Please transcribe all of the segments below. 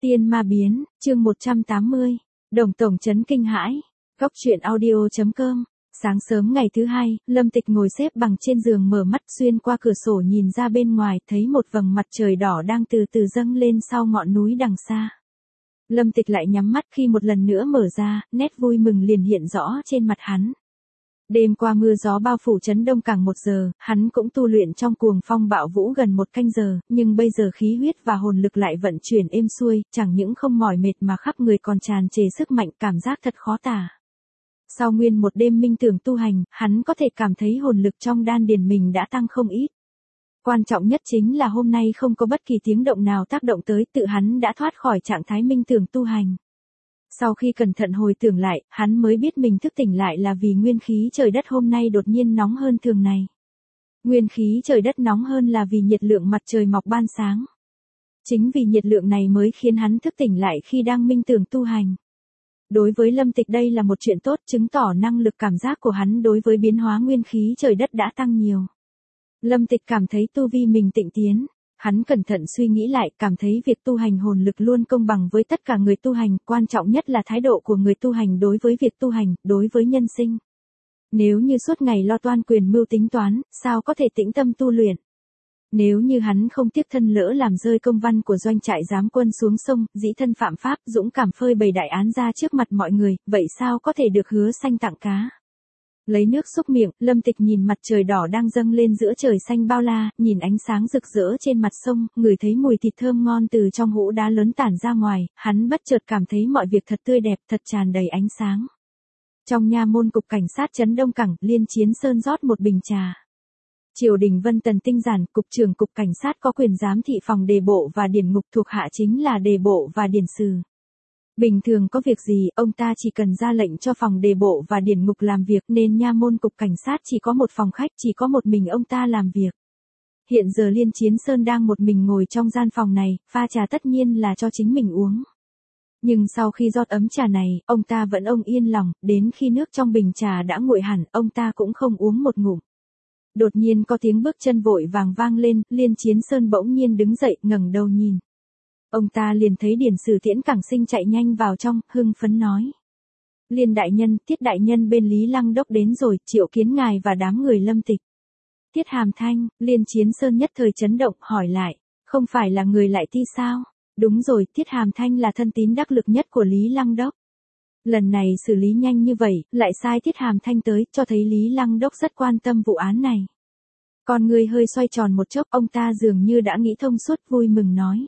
Tiên ma biến, chương 180. Đồng tổng chấn kinh hãi. Góc truyện audio.com. Sáng sớm ngày thứ hai, Lâm Tịch ngồi xếp bằng trên giường mở mắt xuyên qua cửa sổ nhìn ra bên ngoài, thấy một vầng mặt trời đỏ đang từ từ dâng lên sau ngọn núi đằng xa. Lâm Tịch lại nhắm mắt khi một lần nữa mở ra, nét vui mừng liền hiện rõ trên mặt hắn. Đêm qua mưa gió bao phủ trấn Đông Cảng 1 giờ, hắn cũng tu luyện trong cuồng phong bạo vũ gần 1 canh giờ, nhưng bây giờ khí huyết và hồn lực lại vận chuyển êm xuôi, chẳng những không mỏi mệt mà khắp người còn tràn trề sức mạnh, cảm giác thật khó tả. Sau nguyên một đêm minh tưởng tu hành, hắn có thể cảm thấy hồn lực trong đan điền mình đã tăng không ít. Quan trọng nhất chính là hôm nay không có bất kỳ tiếng động nào tác động tới, tự hắn đã thoát khỏi trạng thái minh tưởng tu hành. Sau khi cẩn thận hồi tưởng lại, hắn mới biết mình thức tỉnh lại là vì nguyên khí trời đất hôm nay đột nhiên nóng hơn thường ngày. Nguyên khí trời đất nóng hơn là vì nhiệt lượng mặt trời mọc ban sáng. Chính vì nhiệt lượng này mới khiến hắn thức tỉnh lại khi đang minh tưởng tu hành. Đối với Lâm Tịch đây là một chuyện tốt, chứng tỏ năng lực cảm giác của hắn đối với biến hóa nguyên khí trời đất đã tăng nhiều. Lâm Tịch cảm thấy tu vi mình tịnh tiến. Hắn cẩn thận suy nghĩ lại, cảm thấy việc tu hành hồn lực luôn công bằng với tất cả người tu hành, quan trọng nhất là thái độ của người tu hành đối với việc tu hành, đối với nhân sinh. Nếu như suốt ngày lo toan quyền mưu tính toán, sao có thể tĩnh tâm tu luyện? Nếu như hắn không tiếc thân lỡ làm rơi công văn của doanh trại giám quân xuống sông, dĩ thân phạm pháp, dũng cảm phơi bày đại án ra trước mặt mọi người, vậy sao có thể được hứa xanh tặng cá? Lấy nước xúc miệng, Lâm Tịch nhìn mặt trời đỏ đang dâng lên giữa trời xanh bao la, nhìn ánh sáng rực rỡ trên mặt sông, ngửi thấy mùi thịt thơm ngon từ trong hũ đá lớn tản ra ngoài, hắn bất chợt cảm thấy mọi việc thật tươi đẹp, thật tràn đầy ánh sáng. Trong nha môn cục cảnh sát trấn Đông Cảng, Liên Chiến Sơn rót một bình trà. Triều đình Vân Tần tinh giản, cục trưởng cục cảnh sát có quyền giám thị phòng đề bộ và điển ngục, thuộc hạ chính là đề bộ và điển sử. Bình thường có việc gì, ông ta chỉ cần ra lệnh cho phòng đề bộ và điển ngục làm việc, nên nha môn cục cảnh sát chỉ có một phòng khách, chỉ có một mình ông ta làm việc. Hiện giờ Liên Chiến Sơn đang một mình ngồi trong gian phòng này, pha trà tất nhiên là cho chính mình uống. Nhưng sau khi rót ấm trà này, ông ta vẫn yên lòng, đến khi nước trong bình trà đã nguội hẳn, ông ta cũng không uống một ngụm. Đột nhiên có tiếng bước chân vội vàng vang lên, Liên Chiến Sơn bỗng nhiên đứng dậy, ngẩng đầu nhìn. Ông ta liền thấy điển sử Tiễn Cảng Sinh chạy nhanh vào trong, hưng phấn nói. Liên đại nhân, Tiết đại nhân bên Lý Lăng Đốc đến rồi, triệu kiến ngài và đám người Lâm Tịch. Tiết Hàm Thanh, Liên Chiến Sơn nhất thời chấn động, hỏi lại, không phải là người lại thi sao? Đúng rồi, Tiết Hàm Thanh là thân tín đắc lực nhất của Lý Lăng Đốc. Lần này xử lý nhanh như vậy, lại sai Tiết Hàm Thanh tới, cho thấy Lý Lăng Đốc rất quan tâm vụ án này. Con người hơi xoay tròn một chốc, ông ta dường như đã nghĩ thông suốt, vui mừng nói.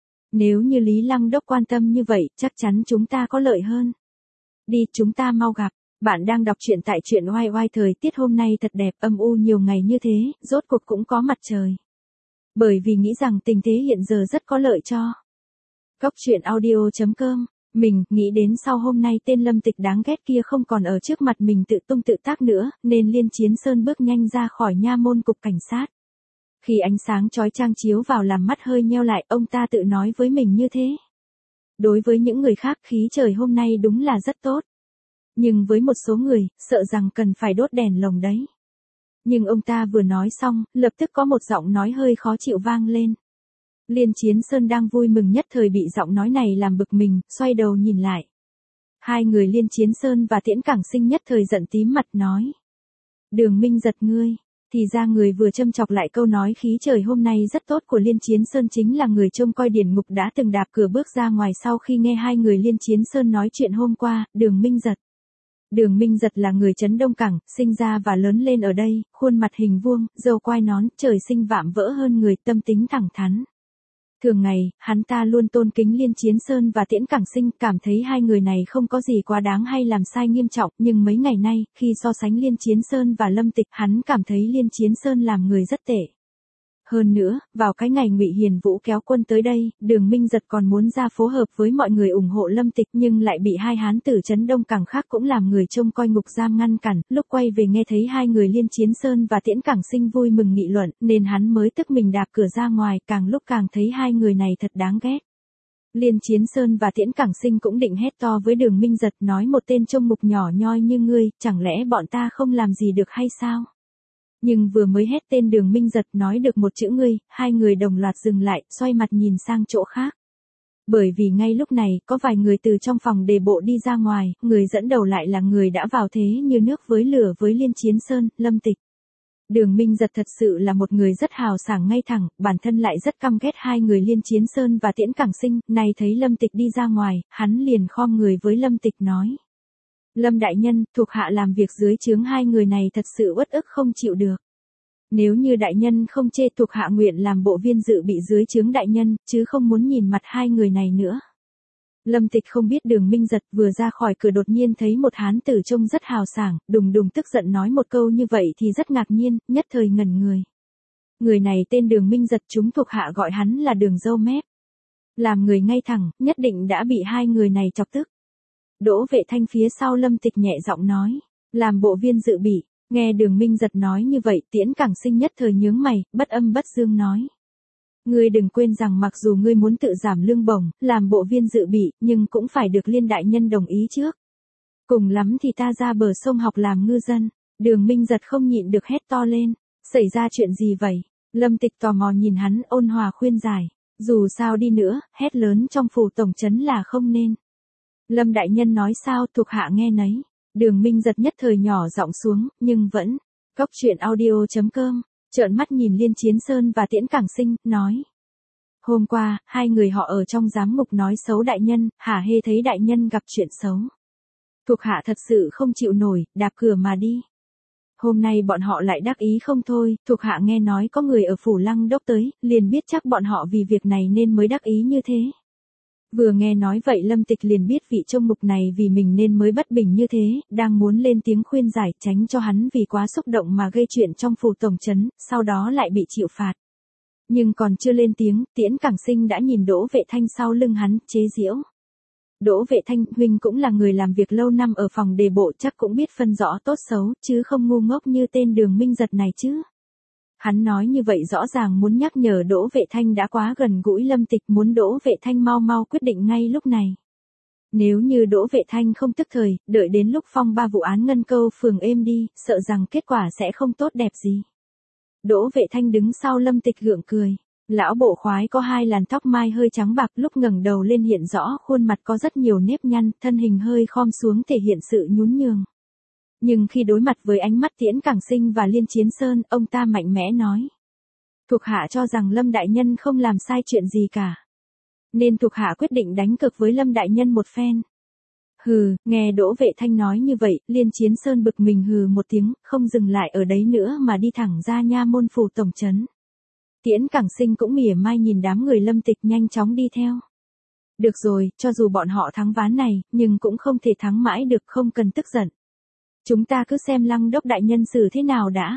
Nếu như Lý Lăng Đốc quan tâm như vậy, chắc chắn chúng ta có lợi hơn. Đi, chúng ta mau gặp. Bạn đang đọc truyện tại truyện oai oai, thời tiết hôm nay thật đẹp, âm u nhiều ngày như thế, rốt cuộc cũng có mặt trời. Bởi vì nghĩ rằng tình thế hiện giờ rất có lợi cho. Góc truyện audio.com. Mình nghĩ đến sau hôm nay tên Lâm Tịch đáng ghét kia không còn ở trước mặt mình tự tung tự tác nữa, nên Liên Chiến Sơn bước nhanh ra khỏi nha môn cục cảnh sát. Khi ánh sáng chói chang chiếu vào làm mắt hơi nheo lại, ông ta tự nói với mình như thế. Đối với những người khác khí trời hôm nay đúng là rất tốt. Nhưng với một số người, sợ rằng cần phải đốt đèn lồng đấy. Nhưng ông ta vừa nói xong, lập tức có một giọng nói hơi khó chịu vang lên. Liên Chiến Sơn đang vui mừng nhất thời bị giọng nói này làm bực mình, xoay đầu nhìn lại. Hai người Liên Chiến Sơn và Tiễn Cảng Sinh nhất thời giận tím mặt nói. Đường Minh Giật ngươi. Thì ra người vừa châm chọc lại câu nói khí trời hôm nay rất tốt của Liên Chiến Sơn chính là người trông coi điển ngục đã từng đạp cửa bước ra ngoài sau khi nghe hai người Liên Chiến Sơn nói chuyện hôm qua, Đường Minh Giật. Đường Minh Giật là người trấn Đông Cảng, sinh ra và lớn lên ở đây, khuôn mặt hình vuông, râu quai nón, trời sinh vạm vỡ hơn người, tâm tính thẳng thắn. Thường ngày, hắn ta luôn tôn kính Liên Chiến Sơn và Tiễn Cảng Sinh, cảm thấy hai người này không có gì quá đáng hay làm sai nghiêm trọng, nhưng mấy ngày nay, khi so sánh Liên Chiến Sơn và Lâm Tịch, hắn cảm thấy Liên Chiến Sơn làm người rất tệ. Hơn nữa, vào cái ngày Ngụy Hiền Vũ kéo quân tới đây, Đường Minh Giật còn muốn ra phối hợp với mọi người ủng hộ Lâm Tịch, nhưng lại bị hai hán tử trấn Đông Cảng khác cũng làm người trông coi ngục giam ngăn cản. Lúc quay về nghe thấy hai người Liên Chiến Sơn và Tiễn Cảng Sinh vui mừng nghị luận, nên hắn mới tức mình đạp cửa ra ngoài, càng lúc càng thấy hai người này thật đáng ghét. Liên Chiến Sơn và Tiễn Cảng Sinh cũng định hét to với Đường Minh Giật, nói một tên trông mục nhỏ nhoi như ngươi, chẳng lẽ bọn ta không làm gì được hay sao? Nhưng vừa mới hét tên Đường Minh Giật nói được một chữ ngươi, hai người đồng loạt dừng lại, xoay mặt nhìn sang chỗ khác. Bởi vì ngay lúc này, có vài người từ trong phòng đề bộ đi ra ngoài, người dẫn đầu lại là người đã vào thế như nước với lửa với Liên Chiến Sơn, Lâm Tịch. Đường Minh Giật thật sự là một người rất hào sảng ngay thẳng, bản thân lại rất căm ghét hai người Liên Chiến Sơn và Tiễn Cảng Sinh, nay thấy Lâm Tịch đi ra ngoài, hắn liền khom người với Lâm Tịch nói. Lâm đại nhân, thuộc hạ làm việc dưới trướng hai người này thật sự uất ức không chịu được. Nếu như đại nhân không chê, thuộc hạ nguyện làm bộ viên dự bị dưới trướng đại nhân, chứ không muốn nhìn mặt hai người này nữa. Lâm Tịch không biết Đường Minh Giật vừa ra khỏi cửa đột nhiên thấy một hán tử trông rất hào sảng, đùng đùng tức giận nói một câu như vậy thì rất ngạc nhiên, nhất thời ngẩn người. Người này tên Đường Minh Giật, chúng thuộc hạ gọi hắn là Đường Dâu Mép. Làm người ngay thẳng, nhất định đã bị hai người này chọc tức. Đỗ Vệ Thanh phía sau Lâm Tịch nhẹ giọng nói, làm bộ viên dự bị. Nghe Đường Minh Giật nói như vậy, Tiễn Cảng Sinh nhất thời nhướng mày, bất âm bất dương nói. Ngươi đừng quên rằng mặc dù ngươi muốn tự giảm lương bổng, làm bộ viên dự bị, nhưng cũng phải được Liên đại nhân đồng ý trước. Cùng lắm thì ta ra bờ sông học làm ngư dân. Đường Minh Giật không nhịn được hét to lên. Xảy ra chuyện gì vậy? Lâm Tịch tò mò nhìn hắn, ôn hòa khuyên giải. Dù sao đi nữa, hét lớn trong phủ tổng trấn là không nên. Lâm đại nhân nói sao, thuộc hạ nghe nấy. Đường Minh Giật nhất thời nhỏ giọng xuống, nhưng vẫn. Cóc truyện audio.com, trợn mắt nhìn Liên Chiến Sơn và Tiễn Cảng Sinh, nói. Hôm qua, hai người họ ở trong giám ngục nói xấu đại nhân, hả hê thấy đại nhân gặp chuyện xấu. Thuộc hạ thật sự không chịu nổi, đạp cửa mà đi. Hôm nay bọn họ lại đắc ý không thôi, thuộc hạ nghe nói có người ở phủ Lăng Đốc tới, liền biết chắc bọn họ vì việc này nên mới đắc ý như thế. Vừa nghe nói vậy Lâm Tịch liền biết vị trông mục này vì mình nên mới bất bình như thế, đang muốn lên tiếng khuyên giải tránh cho hắn vì quá xúc động mà gây chuyện trong phủ tổng trấn, sau đó lại bị chịu phạt. Nhưng còn chưa lên tiếng, Tiễn Cảng Sinh đã nhìn Đỗ Vệ Thanh sau lưng hắn, chế giễu. Đỗ Vệ Thanh, huynh cũng là người làm việc lâu năm ở phòng đề bộ chắc cũng biết phân rõ tốt xấu, chứ không ngu ngốc như tên Đường Minh Giật này chứ. Hắn nói như vậy rõ ràng muốn nhắc nhở Đỗ Vệ Thanh đã quá gần gũi Lâm Tịch, muốn Đỗ Vệ Thanh mau mau quyết định ngay lúc này. Nếu như Đỗ Vệ Thanh không tức thời, đợi đến lúc phong ba vụ án Ngân Câu phường êm đi, sợ rằng kết quả sẽ không tốt đẹp gì. Đỗ Vệ Thanh đứng sau Lâm Tịch gượng cười. Lão bộ khoái có hai làn tóc mai hơi trắng bạc, lúc ngẩng đầu lên hiện rõ khuôn mặt có rất nhiều nếp nhăn, thân hình hơi khom xuống thể hiện sự nhún nhường. Nhưng khi đối mặt với ánh mắt Tiễn Cảng Sinh và Liên Chiến Sơn, ông ta mạnh mẽ nói. Thuộc hạ cho rằng Lâm đại nhân không làm sai chuyện gì cả. Nên thuộc hạ quyết định đánh cược với Lâm đại nhân một phen. Hừ, nghe Đỗ Vệ Thanh nói như vậy, Liên Chiến Sơn bực mình hừ một tiếng, không dừng lại ở đấy nữa mà đi thẳng ra nha môn phủ tổng trấn. Tiễn Cảng Sinh cũng mỉa mai nhìn đám người Lâm Tịch nhanh chóng đi theo. Được rồi, cho dù bọn họ thắng ván này, nhưng cũng không thể thắng mãi được, không cần tức giận. Chúng ta cứ xem Lăng Đốc đại nhân xử thế nào đã.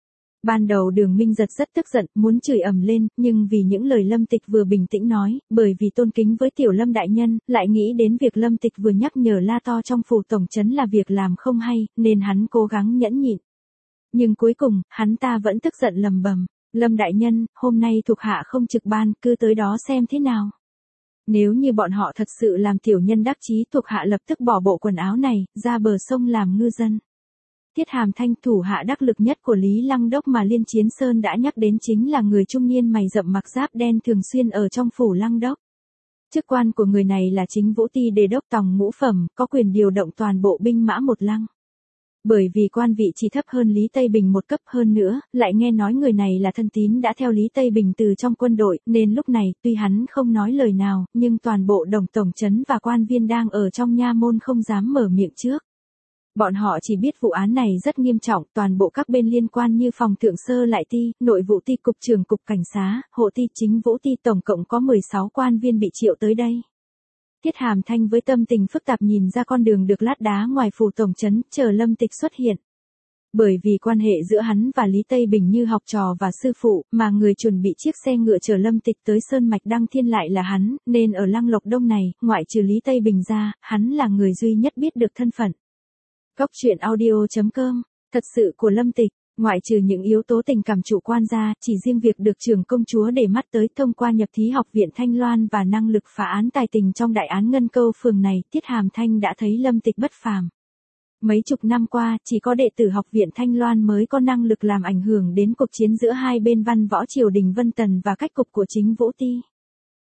Ban đầu Đường Minh Giật rất tức giận, muốn chửi ầm lên, nhưng vì những lời Lâm Tịch vừa bình tĩnh nói, bởi vì tôn kính với tiểu Lâm đại nhân, lại nghĩ đến việc Lâm Tịch vừa nhắc nhở la to trong phủ tổng trấn là việc làm không hay, nên hắn cố gắng nhẫn nhịn. Nhưng cuối cùng, hắn ta vẫn tức giận lầm bầm. Lâm đại nhân, hôm nay thuộc hạ không trực ban, cứ tới đó xem thế nào. Nếu như bọn họ thật sự làm tiểu nhân đắc chí, thuộc hạ lập tức bỏ bộ quần áo này, ra bờ sông làm ngư dân. Tiết Hàm Thanh, thủ hạ đắc lực nhất của Lý Lăng Đốc mà Liên Chiến Sơn đã nhắc đến chính là người trung niên mày rậm mặc giáp đen thường xuyên ở trong phủ Lăng Đốc. Chức quan của người này là chính Vũ Ti Đề đốc tòng ngũ phẩm, có quyền điều động toàn bộ binh mã một lăng. Bởi vì quan vị chỉ thấp hơn Lý Tây Bình một cấp hơn nữa, lại nghe nói người này là thân tín đã theo Lý Tây Bình từ trong quân đội, nên lúc này, tuy hắn không nói lời nào, nhưng toàn bộ đồng tổng trấn và quan viên đang ở trong nha môn không dám mở miệng trước. Bọn họ chỉ biết vụ án này rất nghiêm trọng, toàn bộ các bên liên quan như phòng thượng sơ lại ti, nội vụ ti, cục trưởng cục cảnh sát, hộ ti, chính vũ ti, tổng cộng có 16 quan viên bị triệu tới đây. Tiết Hàm Thanh với tâm tình phức tạp nhìn ra con đường được lát đá ngoài phủ tổng trấn, chờ Lâm Tịch xuất hiện. Bởi vì quan hệ giữa hắn và Lý Tây Bình như học trò và sư phụ, mà người chuẩn bị chiếc xe ngựa chở Lâm Tịch tới Sơn Mạch Đăng Thiên lại là hắn, nên ở Lăng Lộc Đông này, ngoại trừ Lý Tây Bình ra, hắn là người duy nhất biết được thân phận. Cóc truyện audio.com, thật sự của Lâm Tịch. Ngoại trừ những yếu tố tình cảm chủ quan ra, chỉ riêng việc được trưởng công chúa để mắt tới thông qua nhập thí học viện Thanh Loan và năng lực phá án tài tình trong đại án Ngân Câu phường này, Tiết Hàm Thanh đã thấy Lâm Tịch bất phàm. Mấy chục năm qua, chỉ có đệ tử học viện Thanh Loan mới có năng lực làm ảnh hưởng đến cuộc chiến giữa hai bên văn võ triều đình Vân Tần và cách cục của chính Vũ Ti.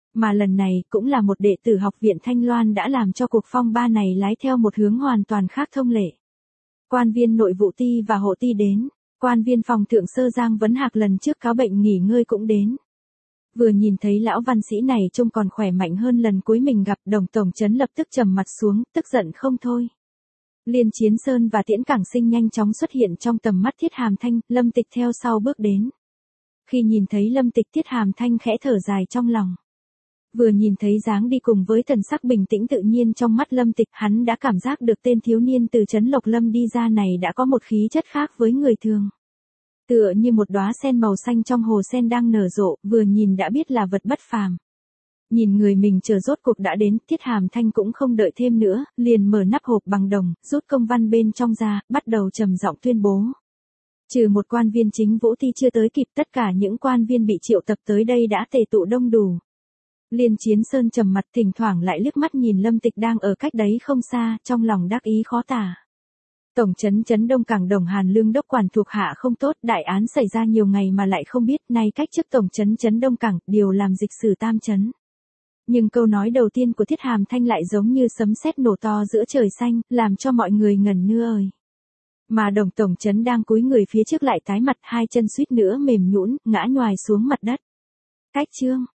Mà lần này cũng là một đệ tử học viện Thanh Loan đã làm cho cuộc phong ba này lái theo một hướng hoàn toàn khác thông lệ. Quan viên nội vụ ty và hộ ty đến, quan viên phòng thượng sơ Giang Vấn Hạc lần trước cáo bệnh nghỉ ngơi cũng đến. Vừa nhìn thấy lão văn sĩ này trông còn khỏe mạnh hơn lần cuối mình gặp, Đồng tổng trấn lập tức trầm mặt xuống, tức giận không thôi. Liên Chiến Sơn và Tiễn Cảng Sinh nhanh chóng xuất hiện trong tầm mắt Thiết Hàm Thanh, Lâm Tịch theo sau bước đến. Khi nhìn thấy Lâm Tịch, Thiết Hàm Thanh khẽ thở dài trong lòng. Vừa nhìn thấy dáng đi cùng với thần sắc bình tĩnh tự nhiên trong mắt Lâm Tịch, hắn đã cảm giác được tên thiếu niên từ trấn Lộc Lâm đi ra này đã có một khí chất khác với người thường. Tựa như một đóa sen màu xanh trong hồ sen đang nở rộ, vừa nhìn đã biết là vật bất phàm. Nhìn người mình chờ rốt cuộc đã đến, Thiết Hàm Thanh cũng không đợi thêm nữa, liền mở nắp hộp bằng đồng, rút công văn bên trong ra, bắt đầu trầm giọng tuyên bố. Trừ một quan viên chính Vũ Ti chưa tới kịp, tất cả những quan viên bị triệu tập tới đây đã tề tụ đông đủ. Liên Chiến Sơn trầm mặt, thỉnh thoảng lại liếc mắt nhìn Lâm Tịch đang ở cách đấy không xa, trong lòng đắc ý khó tả. Tổng trấn trấn Đông Cảng Đồng Hàn Lương đốc quản thuộc hạ không tốt, đại án xảy ra nhiều ngày mà lại không biết, nay cách chức tổng trấn trấn Đông Cảng, điều làm dịch sử tam trấn. Nhưng câu nói đầu tiên của Thiết Hàm Thanh lại giống như sấm sét nổ to giữa trời xanh, làm cho mọi người ngẩn ngơ ơi. Mà Đồng tổng trấn đang cúi người phía trước lại tái mặt, hai chân suýt nữa mềm nhũn, ngã nhoài xuống mặt đất. Cách chương